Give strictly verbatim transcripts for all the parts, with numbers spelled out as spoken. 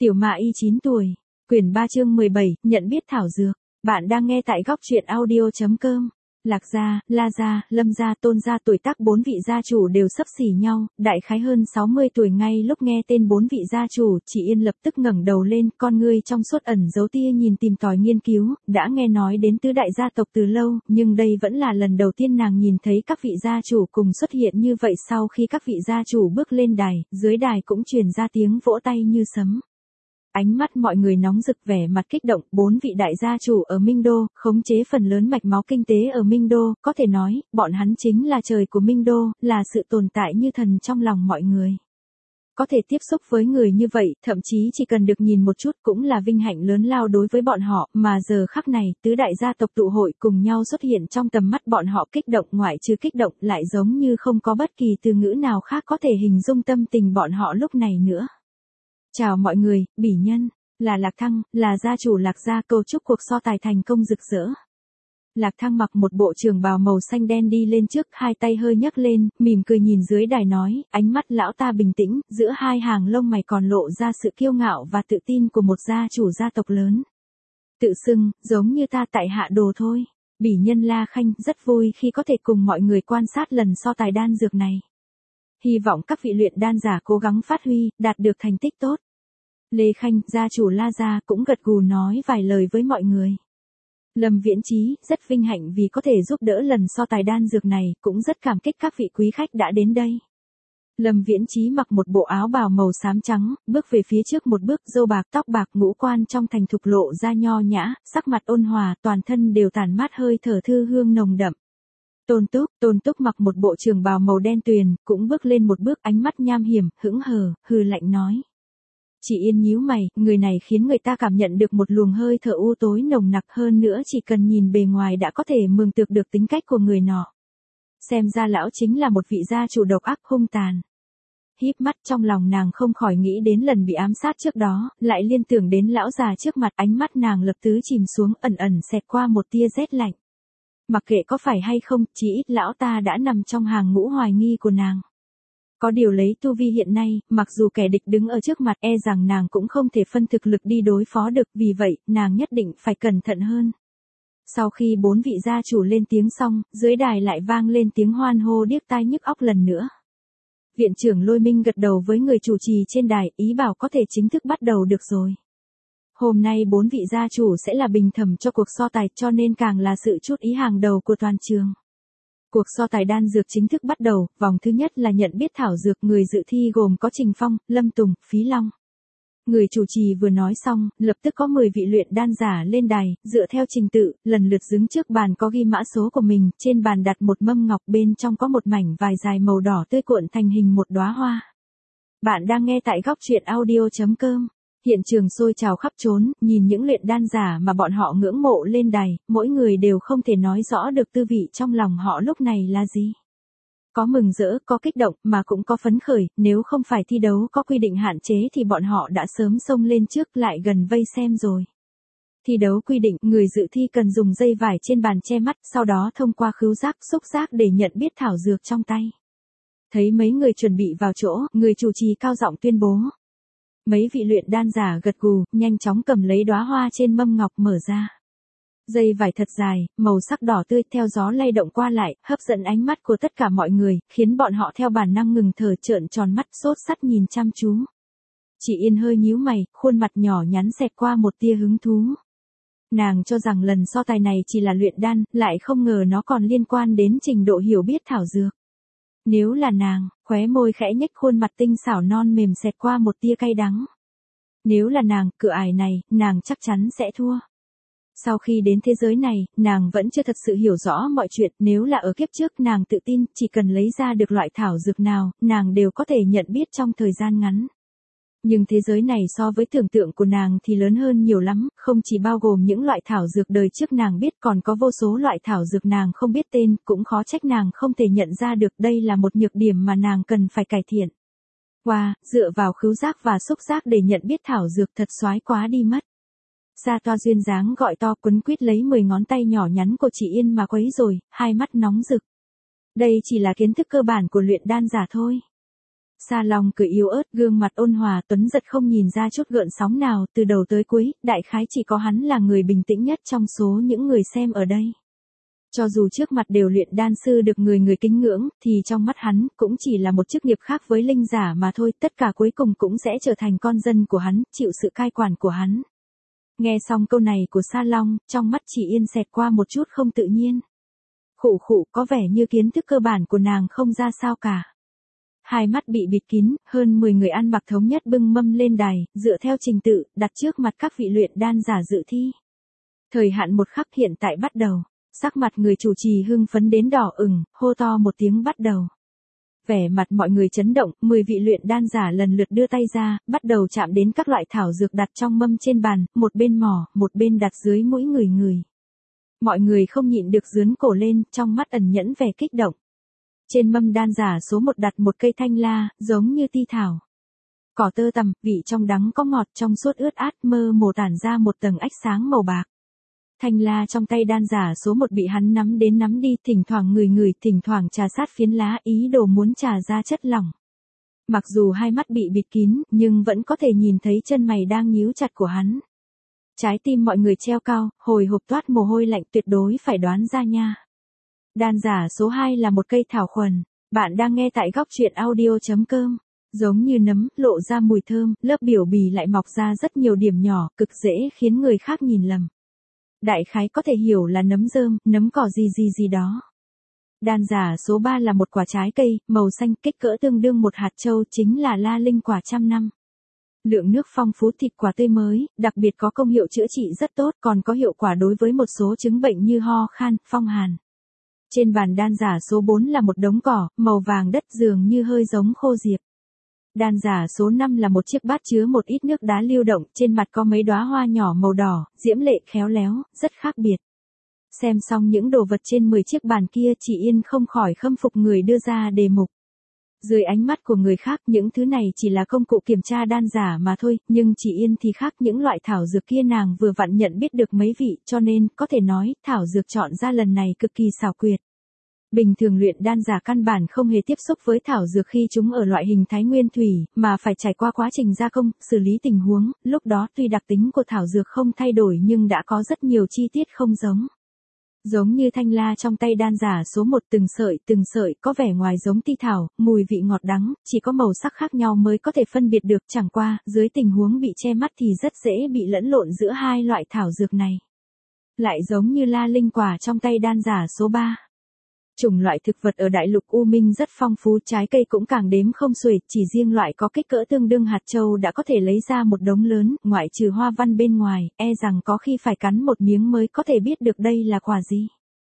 Tiểu Mạ Y chín tuổi, quyển ba chương mười bảy, nhận biết thảo dược. Bạn đang nghe tại góc truyện audio.com. Lạc gia, La gia, Lâm gia, Tôn gia tuổi tác bốn vị gia chủ đều xấp xỉ nhau, đại khái hơn sáu mươi tuổi. Ngay lúc nghe tên bốn vị gia chủ, chị Yên lập tức ngẩng đầu lên, con ngươi trong suốt ẩn dấu tia nhìn tìm tòi nghiên cứu, đã nghe nói đến tứ đại gia tộc từ lâu, nhưng đây vẫn là lần đầu tiên nàng nhìn thấy các vị gia chủ cùng xuất hiện như vậy. Sau khi các vị gia chủ bước lên đài, dưới đài cũng truyền ra tiếng vỗ tay như sấm. Ánh mắt mọi người nóng rực, vẻ mặt kích động. Bốn vị đại gia chủ ở Minh Đô, khống chế phần lớn mạch máu kinh tế ở Minh Đô, có thể nói, bọn hắn chính là trời của Minh Đô, là sự tồn tại như thần trong lòng mọi người. Có thể tiếp xúc với người như vậy, thậm chí chỉ cần được nhìn một chút cũng là vinh hạnh lớn lao đối với bọn họ, mà giờ khắc này, tứ đại gia tộc tụ hội cùng nhau xuất hiện trong tầm mắt bọn họ, kích động ngoại trừ kích động lại giống như không có bất kỳ từ ngữ nào khác có thể hình dung tâm tình bọn họ lúc này nữa. Chào mọi người, bỉ nhân, là Lạc Thăng, là gia chủ Lạc gia. Cầu chúc cuộc so tài thành công rực rỡ. Lạc Thăng mặc một bộ trường bào màu xanh đen đi lên trước, hai tay hơi nhấc lên, mỉm cười nhìn dưới đài nói, ánh mắt lão ta bình tĩnh, giữa hai hàng lông mày còn lộ ra sự kiêu ngạo và tự tin của một gia chủ gia tộc lớn. Tự xưng, giống như ta tại hạ đồ thôi. Bỉ nhân La Khanh rất vui khi có thể cùng mọi người quan sát lần so tài đan dược này. Hy vọng các vị luyện đan giả cố gắng phát huy, đạt được thành tích tốt. Lê Khanh, gia chủ La gia, cũng gật gù nói vài lời với mọi người. Lâm Viễn Chí, rất vinh hạnh vì có thể giúp đỡ lần so tài đan dược này, cũng rất cảm kích các vị quý khách đã đến đây. Lâm Viễn Chí mặc một bộ áo bào màu xám trắng, bước về phía trước một bước, râu bạc tóc bạc, ngũ quan trong thành thục lộ ra nho nhã, sắc mặt ôn hòa, toàn thân đều tản mát hơi thở thư hương nồng đậm. Tôn Túc, Tôn Túc mặc một bộ trường bào màu đen tuyền, cũng bước lên một bước, ánh mắt nham hiểm, hững hờ, hừ lạnh nói. Chị Yên nhíu mày, người này khiến người ta cảm nhận được một luồng hơi thở u tối nồng nặc, hơn nữa chỉ cần nhìn bề ngoài đã có thể mường tượng được tính cách của người nọ. Xem ra lão chính là một vị gia chủ độc ác hung tàn. Híp mắt, trong lòng nàng không khỏi nghĩ đến lần bị ám sát trước đó, lại liên tưởng đến lão già trước mặt, ánh mắt nàng lập tức chìm xuống, ẩn ẩn xẹt qua một tia rét lạnh. Mặc kệ có phải hay không, chỉ ít lão ta đã nằm trong hàng ngũ hoài nghi của nàng. Có điều lấy tu vi hiện nay, mặc dù kẻ địch đứng ở trước mặt, e rằng nàng cũng không thể phân thực lực đi đối phó được, vì vậy, nàng nhất định phải cẩn thận hơn. Sau khi bốn vị gia chủ lên tiếng xong, dưới đài lại vang lên tiếng hoan hô điếc tai nhức óc lần nữa. Viện trưởng Lôi Minh gật đầu với người chủ trì trên đài, ý bảo có thể chính thức bắt đầu được rồi. Hôm nay bốn vị gia chủ sẽ là bình thẩm cho cuộc so tài, cho nên càng là sự chút ý hàng đầu của toàn trường. Cuộc so tài đan dược chính thức bắt đầu, vòng thứ nhất là nhận biết thảo dược, người dự thi gồm có Trình Phong, Lâm Tùng, Phí Long. Người chủ trì vừa nói xong, lập tức có mười vị luyện đan giả lên đài, dựa theo trình tự, lần lượt đứng trước bàn có ghi mã số của mình, trên bàn đặt một mâm ngọc, bên trong có một mảnh vải dài màu đỏ tươi cuộn thành hình một đóa hoa. Bạn đang nghe tại góc truyện audio.com. Hiện trường sôi trào khắp trốn, nhìn những luyện đan giả mà bọn họ ngưỡng mộ lên đài, mỗi người đều không thể nói rõ được tư vị trong lòng họ lúc này là gì. Có mừng rỡ, có kích động, mà cũng có phấn khởi, nếu không phải thi đấu có quy định hạn chế thì bọn họ đã sớm xông lên trước lại gần vây xem rồi. Thi đấu quy định, người dự thi cần dùng dây vải trên bàn che mắt, sau đó thông qua khứu giác, xúc giác để nhận biết thảo dược trong tay. Thấy mấy người chuẩn bị vào chỗ, người chủ trì cao giọng tuyên bố. Mấy vị luyện đan giả gật gù, nhanh chóng cầm lấy đóa hoa trên mâm ngọc mở ra. Dây vải thật dài, màu sắc đỏ tươi, theo gió lay động qua lại, hấp dẫn ánh mắt của tất cả mọi người, khiến bọn họ theo bản năng ngừng thở, trợn tròn mắt, sốt sắt nhìn chăm chú. Chị Yên hơi nhíu mày, khuôn mặt nhỏ nhắn xẹt qua một tia hứng thú. Nàng cho rằng lần so tài này chỉ là luyện đan, lại không ngờ nó còn liên quan đến trình độ hiểu biết thảo dược. Nếu là nàng, khóe môi khẽ nhếch, khuôn mặt tinh xảo non mềm xẹt qua một tia cay đắng. Nếu là nàng, cửa ải này, nàng chắc chắn sẽ thua. Sau khi đến thế giới này, nàng vẫn chưa thật sự hiểu rõ mọi chuyện, nếu là ở kiếp trước nàng tự tin, chỉ cần lấy ra được loại thảo dược nào, nàng đều có thể nhận biết trong thời gian ngắn. Nhưng thế giới này so với tưởng tượng của nàng thì lớn hơn nhiều lắm, không chỉ bao gồm những loại thảo dược đời trước nàng biết, còn có vô số loại thảo dược nàng không biết tên, cũng khó trách nàng không thể nhận ra được, đây là một nhược điểm mà nàng cần phải cải thiện. Wow, dựa vào khứu giác và xúc giác để nhận biết thảo dược thật soái quá đi mất. Sa Toa duyên dáng gọi to, quấn quýt lấy mười ngón tay nhỏ nhắn của chị Yên mà quấy rồi, hai mắt nóng rực. Đây chỉ là kiến thức cơ bản của luyện đan giả thôi. Sa Long cười yếu ớt, gương mặt ôn hòa tuấn giật không nhìn ra chút gợn sóng nào, từ đầu tới cuối, đại khái chỉ có hắn là người bình tĩnh nhất trong số những người xem ở đây. Cho dù trước mặt đều luyện đan sư được người người kính ngưỡng, thì trong mắt hắn, cũng chỉ là một chức nghiệp khác với linh giả mà thôi, tất cả cuối cùng cũng sẽ trở thành con dân của hắn, chịu sự cai quản của hắn. Nghe xong câu này của Sa Long, trong mắt Chỉ Yên xẹt qua một chút không tự nhiên. Khụ khụ, có vẻ như kiến thức cơ bản của nàng không ra sao cả. Hai mắt bị bịt kín, hơn mười người ăn mặc thống nhất bưng mâm lên đài, dựa theo trình tự, đặt trước mặt các vị luyện đan giả dự thi. Thời hạn một khắc hiện tại bắt đầu. Sắc mặt người chủ trì hưng phấn đến đỏ ửng, hô to một tiếng bắt đầu. Vẻ mặt mọi người chấn động, mười vị luyện đan giả lần lượt đưa tay ra, bắt đầu chạm đến các loại thảo dược đặt trong mâm trên bàn, một bên mỏ, một bên đặt dưới mũi người người. Mọi người không nhịn được dướn cổ lên, trong mắt ẩn nhẫn vẻ kích động. Trên mâm đan giả số một đặt một cây thanh la, giống như ti thảo. Cỏ tơ tằm, vị trong đắng có ngọt, trong suốt ướt át, mơ mồ tản ra một tầng ánh sáng màu bạc. Thanh la trong tay đan giả số một bị hắn nắm đến nắm đi, thỉnh thoảng người người, thỉnh thoảng trà sát phiến lá, ý đồ muốn trà ra chất lỏng. Mặc dù hai mắt bị bịt kín, nhưng vẫn có thể nhìn thấy chân mày đang nhíu chặt của hắn. Trái tim mọi người treo cao, hồi hộp toát mồ hôi lạnh, tuyệt đối phải đoán ra nha. Đan giả số hai là một cây thảo khuẩn. Bạn đang nghe tại góc truyện audio chấm com. Giống như nấm, lộ ra mùi thơm, lớp biểu bì lại mọc ra rất nhiều điểm nhỏ, cực dễ khiến người khác nhìn lầm. Đại khái có thể hiểu là nấm rơm, nấm cỏ gì gì gì đó. Đan giả số ba là một quả trái cây, màu xanh, kích cỡ tương đương một hạt châu, chính là la linh quả trăm năm. Lượng nước phong phú, thịt quả tươi mới, đặc biệt có công hiệu chữa trị rất tốt, còn có hiệu quả đối với một số chứng bệnh như ho khan, phong hàn. Trên bàn đan giả số bốn là một đống cỏ, màu vàng đất dường như hơi giống khô diệp. Đan giả số năm là một chiếc bát chứa một ít nước đá lưu động, trên mặt có mấy đóa hoa nhỏ màu đỏ, diễm lệ khéo léo, rất khác biệt. Xem xong những đồ vật trên mười chiếc bàn kia, Chỉ Yên không khỏi khâm phục người đưa ra đề mục. Dưới ánh mắt của người khác, những thứ này chỉ là công cụ kiểm tra đan giả mà thôi, nhưng Chỉ Yên thì khác, những loại thảo dược kia nàng vừa vặn nhận biết được mấy vị, cho nên, có thể nói, thảo dược chọn ra lần này cực kỳ xảo quyệt. Bình thường luyện đan giả căn bản không hề tiếp xúc với thảo dược khi chúng ở loại hình thái nguyên thủy, mà phải trải qua quá trình gia công, xử lý tình huống, lúc đó tuy đặc tính của thảo dược không thay đổi nhưng đã có rất nhiều chi tiết không giống. Giống như thanh la trong tay đan giả số một, từng sợi từng sợi có vẻ ngoài giống ti thảo, mùi vị ngọt đắng, chỉ có màu sắc khác nhau mới có thể phân biệt được, chẳng qua, dưới tình huống bị che mắt thì rất dễ bị lẫn lộn giữa hai loại thảo dược này. Lại giống như la linh quả trong tay đan giả số ba. Chủng loại thực vật ở đại lục U Minh rất phong phú, trái cây cũng càng đếm không xuể, chỉ riêng loại có kích cỡ tương đương hạt châu đã có thể lấy ra một đống lớn, ngoại trừ hoa văn bên ngoài, e rằng có khi phải cắn một miếng mới có thể biết được đây là quả gì.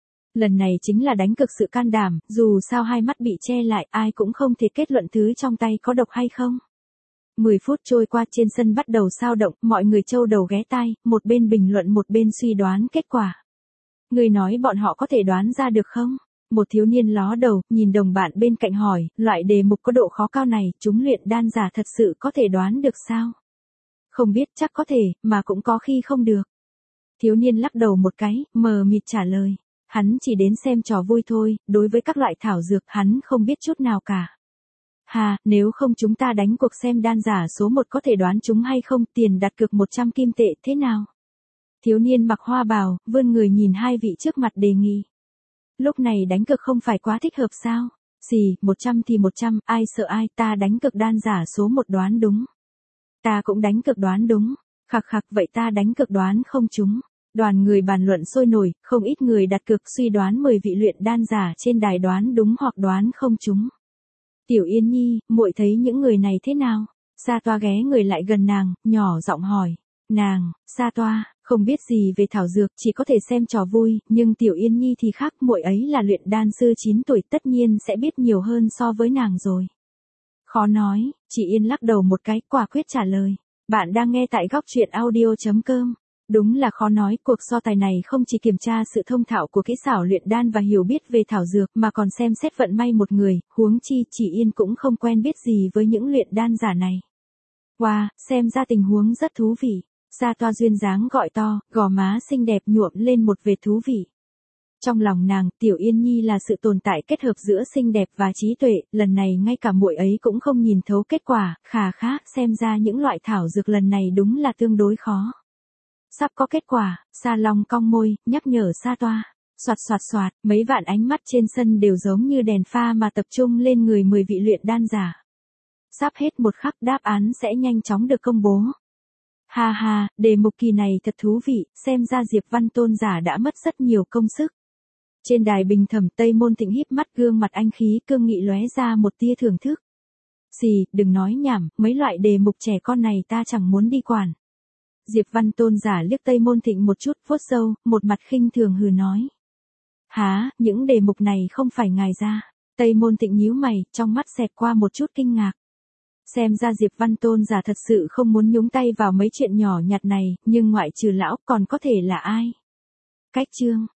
Lần này chính là đánh cực sự can đảm, dù sao hai mắt bị che lại, ai cũng không thể kết luận thứ trong tay có độc hay không. mười phút trôi qua, trên sân bắt đầu xao động, mọi người trâu đầu ghé tai, một bên bình luận một bên suy đoán kết quả. Người nói bọn họ có thể đoán ra được không? Một thiếu niên ló đầu, nhìn đồng bạn bên cạnh hỏi, loại đề mục có độ khó cao này, chúng luyện đan giả thật sự có thể đoán được sao? Không biết, chắc có thể, mà cũng có khi không được. Thiếu niên lắc đầu một cái, mờ mịt trả lời. Hắn chỉ đến xem trò vui thôi, đối với các loại thảo dược, hắn không biết chút nào cả. Hà, nếu không chúng ta đánh cuộc xem đan giả số một có thể đoán chúng hay không, tiền đặt cược một trăm kim tệ, thế nào? Thiếu niên mặc hoa bào, vươn người nhìn hai vị trước mặt đề nghị. Lúc này đánh cược không phải quá thích hợp sao? Xì, một trăm thì một trăm, ai sợ ai, ta đánh cược đan giả số một đoán đúng. Ta cũng đánh cược đoán đúng. Khặc khặc, vậy ta đánh cược đoán không trúng. Đoàn người bàn luận sôi nổi, không ít người đặt cược suy đoán mười vị luyện đan giả trên đài đoán đúng hoặc đoán không trúng. Tiểu Yên Nhi, muội thấy những người này thế nào? Sa Toa ghé người lại gần nàng, nhỏ giọng hỏi. Nàng, Sa Toa, không biết gì về thảo dược, chỉ có thể xem trò vui, nhưng Tiểu Yên Nhi thì khác, muội ấy là luyện đan sư chín tuổi, tất nhiên sẽ biết nhiều hơn so với nàng rồi. Khó nói, chị Yên lắc đầu một cái, quả quyết trả lời. Bạn đang nghe tại góc truyện audio chấm com. Đúng là khó nói, cuộc so tài này không chỉ kiểm tra sự thông thạo của kỹ xảo luyện đan và hiểu biết về thảo dược mà còn xem xét vận may một người, huống chi chị Yên cũng không quen biết gì với những luyện đan giả này. Wow, xem ra tình huống rất thú vị. Sa Toa duyên dáng gọi to, gò má xinh đẹp nhuộm lên một vệt thú vị. Trong lòng nàng, Tiểu Yên Nhi là sự tồn tại kết hợp giữa xinh đẹp và trí tuệ, lần này ngay cả muội ấy cũng không nhìn thấu kết quả, khà khá, xem ra những loại thảo dược lần này đúng là tương đối khó. Sắp có kết quả, Sa Long cong môi, nhắc nhở Sa Toa. Soạt soạt soạt, mấy vạn ánh mắt trên sân đều giống như đèn pha mà tập trung lên người mười vị luyện đan giả. Sắp hết một khắc đáp án sẽ nhanh chóng được công bố. Ha ha, đề mục kỳ này thật thú vị, xem ra Diệp Văn Tôn giả đã mất rất nhiều công sức. Trên đài bình thẩm Tây Môn Thịnh híp mắt, gương mặt anh khí cương nghị lóe ra một tia thưởng thức. Xì, đừng nói nhảm, mấy loại đề mục trẻ con này ta chẳng muốn đi quản. Diệp Văn Tôn giả liếc Tây Môn Thịnh một chút, vuốt râu, một mặt khinh thường hừ nói. Hả, những đề mục này không phải ngài ra. Tây Môn Thịnh nhíu mày, trong mắt xẹt qua một chút kinh ngạc. Xem ra Diệp Văn Tôn giả thật sự không muốn nhúng tay vào mấy chuyện nhỏ nhặt này, nhưng ngoại trừ lão còn có thể là ai? Cách chương